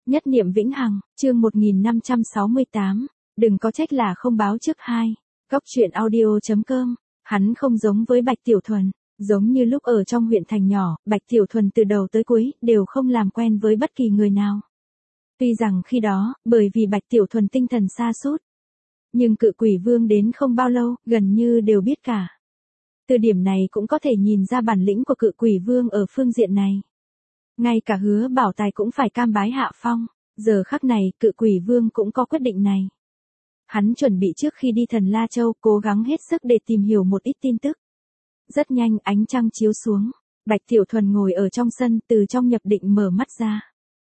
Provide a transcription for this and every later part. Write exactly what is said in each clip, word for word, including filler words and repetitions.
Nhất niệm vĩnh hằng, chương một nghìn năm trăm sáu mươi tám, đừng có trách là không báo trước hai. Góc truyện audio.com, hắn không giống với Bạch Tiểu Thuần, giống như lúc ở trong huyện thành nhỏ, Bạch Tiểu Thuần từ đầu tới cuối, đều không làm quen với bất kỳ người nào. Tuy rằng khi đó, bởi vì Bạch Tiểu Thuần tinh thần sa sút, nhưng cự quỷ vương đến không bao lâu, gần như đều biết cả. Từ điểm này cũng có thể nhìn ra bản lĩnh của cự quỷ vương ở phương diện này. Ngay cả Hứa Bảo Tài cũng phải cam bái hạ phong, giờ khắc này cự quỷ vương cũng có quyết định này. Hắn chuẩn bị trước khi đi Thần La Châu cố gắng hết sức để tìm hiểu một ít tin tức. Rất nhanh ánh trăng chiếu xuống, Bạch Tiểu Thuần ngồi ở trong sân từ trong nhập định mở mắt ra.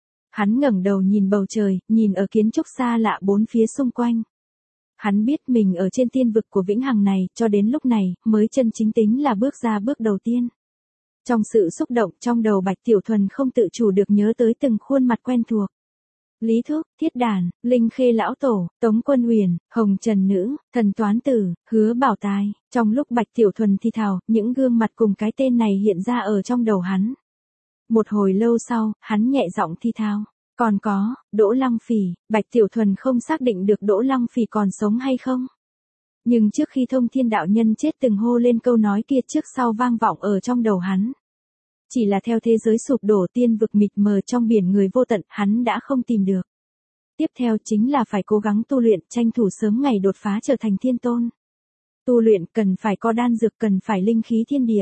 Hắn ngẩng đầu nhìn bầu trời, nhìn ở kiến trúc xa lạ bốn phía xung quanh. Hắn biết mình ở trên tiên vực của vĩnh hằng này, cho đến lúc này, mới chân chính tính là bước ra bước đầu tiên. Trong sự xúc động trong đầu Bạch Tiểu Thuần không tự chủ được nhớ tới từng khuôn mặt quen thuộc. Lý Thúc, Thiết Đàn, Linh Khê Lão Tổ, Tống Quân Huyền, Hồng Trần Nữ, Thần Toán Tử, Hứa Bảo Tài. Trong lúc Bạch Tiểu Thuần thi thào, những gương mặt cùng cái tên này hiện ra ở trong đầu hắn. Một hồi lâu sau, hắn nhẹ giọng thi thao. Còn có, Đỗ Lăng Phỉ. Bạch Tiểu Thuần không xác định được Đỗ Lăng Phỉ còn sống hay không. Nhưng trước khi Thông Thiên đạo nhân chết từng hô lên câu nói kia trước sau vang vọng ở trong đầu hắn. Chỉ là theo thế giới sụp đổ tiên vực mịt mờ trong biển người vô tận, hắn đã không tìm được. Tiếp theo chính là phải cố gắng tu luyện, tranh thủ sớm ngày đột phá trở thành thiên tôn. Tu luyện cần phải có đan dược, cần phải linh khí thiên địa.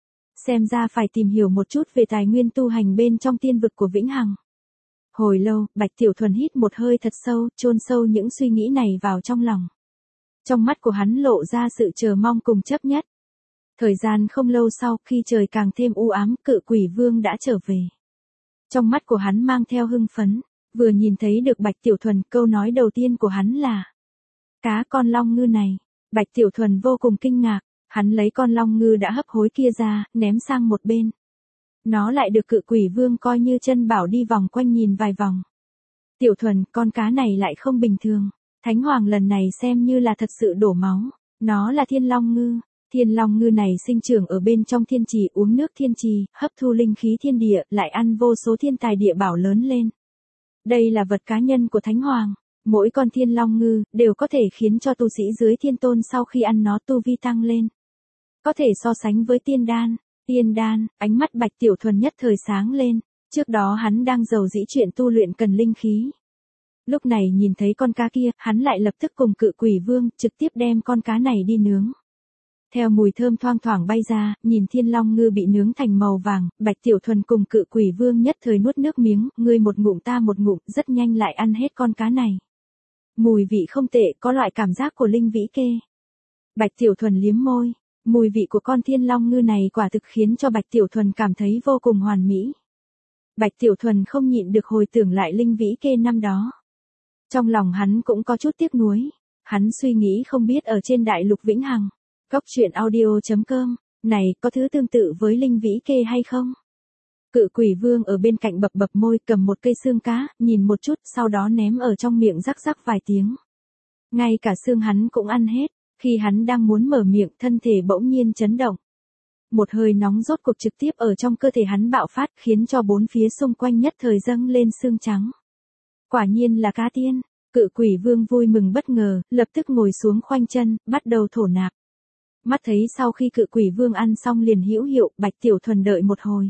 Xem ra phải tìm hiểu một chút về tài nguyên tu hành bên trong tiên vực của vĩnh hằng. Hồi lâu, Bạch Tiểu Thuần hít một hơi thật sâu, chôn sâu những suy nghĩ này vào trong lòng. Trong mắt của hắn lộ ra sự chờ mong cùng chấp nhất. Thời gian không lâu sau, khi trời càng thêm u ám, cự quỷ vương đã trở về. Trong mắt của hắn mang theo hưng phấn, vừa nhìn thấy được Bạch Tiểu Thuần, câu nói đầu tiên của hắn là: cá con long ngư này. Bạch Tiểu Thuần vô cùng kinh ngạc, hắn lấy con long ngư đã hấp hối kia ra, ném sang một bên. Nó lại được cự quỷ vương coi như chân bảo đi vòng quanh nhìn vài vòng. Tiểu Thuần, con cá này lại không bình thường. Thánh Hoàng lần này xem như là thật sự đổ máu. Nó là thiên long ngư. Thiên long ngư này sinh trưởng ở bên trong thiên trì, uống nước thiên trì, hấp thu linh khí thiên địa, lại ăn vô số thiên tài địa bảo lớn lên. Đây là vật cá nhân của Thánh Hoàng. Mỗi con thiên long ngư đều có thể khiến cho tu sĩ dưới thiên tôn sau khi ăn nó tu vi tăng lên. Có thể so sánh với tiên đan. Tiên đan, ánh mắt Bạch Tiểu Thuần nhất thời sáng lên. Trước đó hắn đang giàu dĩ chuyện tu luyện cần linh khí. Lúc này nhìn thấy con cá kia, hắn lại lập tức cùng cự quỷ vương trực tiếp đem con cá này đi nướng. Theo mùi thơm thoang thoảng bay ra, nhìn thiên long ngư bị nướng thành màu vàng, Bạch Tiểu Thuần cùng cự quỷ vương nhất thời nuốt nước miếng, ngươi một ngụm ta một ngụm, rất nhanh lại ăn hết con cá này. Mùi vị không tệ, có loại cảm giác của linh vĩ kê. Bạch Tiểu Thuần liếm môi, mùi vị của con thiên long ngư này quả thực khiến cho Bạch Tiểu Thuần cảm thấy vô cùng hoàn mỹ. Bạch Tiểu Thuần không nhịn được hồi tưởng lại linh vĩ kê năm đó. Trong lòng hắn cũng có chút tiếc nuối, hắn suy nghĩ không biết ở trên đại lục vĩnh hằng. Góc truyện audio.com, này có thứ tương tự với linh vĩ kê hay không? Cự quỷ vương ở bên cạnh bập bập môi, cầm một cây xương cá, nhìn một chút, sau đó ném ở trong miệng rắc rắc vài tiếng. Ngay cả xương hắn cũng ăn hết, khi hắn đang muốn mở miệng, thân thể bỗng nhiên chấn động. Một hơi nóng rốt cuộc trực tiếp ở trong cơ thể hắn bạo phát, khiến cho bốn phía xung quanh nhất thời dâng lên xương trắng. Quả nhiên là cá tiên, cự quỷ vương vui mừng bất ngờ, lập tức ngồi xuống khoanh chân, bắt đầu thổ nạp. Mắt thấy sau khi cự quỷ vương ăn xong liền hữu hiệu, Bạch Tiểu Thuần đợi một hồi.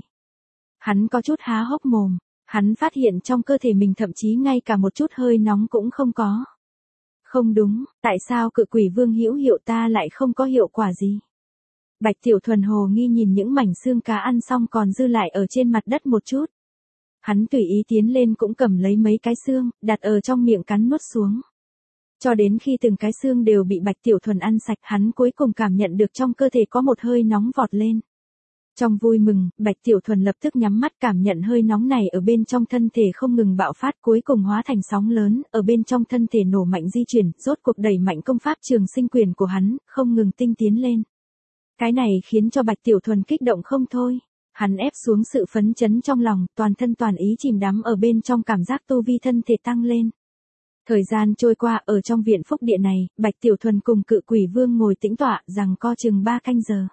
Hắn có chút há hốc mồm, hắn phát hiện trong cơ thể mình thậm chí ngay cả một chút hơi nóng cũng không có. Không đúng, tại sao cự quỷ vương hữu hiệu ta lại không có hiệu quả gì? Bạch Tiểu Thuần hồ nghi nhìn những mảnh xương cá ăn xong còn dư lại ở trên mặt đất một chút. Hắn tùy ý tiến lên cũng cầm lấy mấy cái xương, đặt ở trong miệng cắn nuốt xuống. Cho đến khi từng cái xương đều bị Bạch Tiểu Thuần ăn sạch, hắn cuối cùng cảm nhận được trong cơ thể có một hơi nóng vọt lên. Trong vui mừng, Bạch Tiểu Thuần lập tức nhắm mắt cảm nhận hơi nóng này ở bên trong thân thể không ngừng bạo phát, cuối cùng hóa thành sóng lớn, ở bên trong thân thể nổ mạnh di chuyển, rốt cuộc đẩy mạnh công pháp trường sinh quyền của hắn, không ngừng tinh tiến lên. Cái này khiến cho Bạch Tiểu Thuần kích động không thôi. Hắn ép xuống sự phấn chấn trong lòng, toàn thân toàn ý chìm đắm ở bên trong cảm giác tu vi thân thể tăng lên. Thời gian trôi qua, ở trong viện phúc địa này, Bạch Tiểu Thuần cùng cự quỷ vương ngồi tĩnh tọa, rằng co chừng ba canh giờ.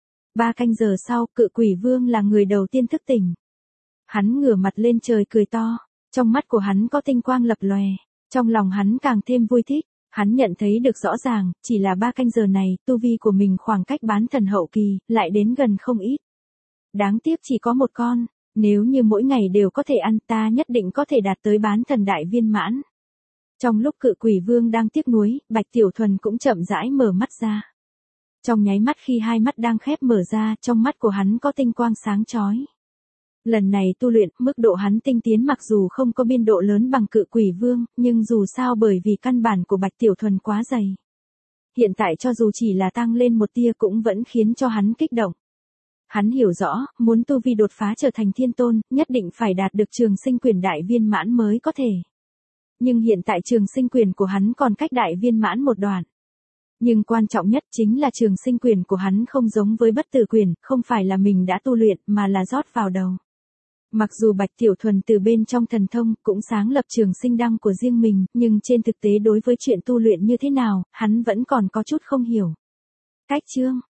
Ba canh giờ sau, cự quỷ vương là người đầu tiên thức tỉnh. Hắn ngửa mặt lên trời cười to, Trong mắt của hắn có tinh quang lập lòe, trong lòng hắn càng thêm vui thích, hắn nhận thấy được rõ ràng, chỉ là ba canh giờ này, tu vi của mình khoảng cách bán thần hậu kỳ, lại đến gần không ít. Đáng tiếc chỉ có một con, nếu như mỗi ngày đều có thể ăn ta nhất định có thể đạt tới bán thần đại viên mãn. Trong lúc Cự Quỷ Vương đang tiếc nuối, Bạch Tiểu Thuần cũng chậm rãi mở mắt ra. Trong nháy mắt khi hai mắt đang khép mở ra, trong mắt của hắn có tinh quang sáng chói. Lần này tu luyện, mức độ hắn tinh tiến mặc dù không có biên độ lớn bằng Cự Quỷ Vương, nhưng dù sao bởi vì căn bản của Bạch Tiểu Thuần quá dày. Hiện tại cho dù chỉ là tăng lên một tia cũng vẫn khiến cho hắn kích động. Hắn hiểu rõ, muốn tu vi đột phá trở thành thiên tôn, nhất định phải đạt được Trường Sinh Quyền đại viên mãn mới có thể. Nhưng hiện tại Trường Sinh Quyền của hắn còn cách đại viên mãn một đoạn. Nhưng quan trọng nhất chính là Trường Sinh Quyền của hắn không giống với Bất Tử Quyền, không phải là mình đã tu luyện mà là rót vào đầu. Mặc dù Bạch Tiểu Thuần từ bên trong thần thông cũng sáng lập Trường Sinh Đăng của riêng mình, nhưng trên thực tế đối với chuyện tu luyện như thế nào, hắn vẫn còn có chút không hiểu. Cách chương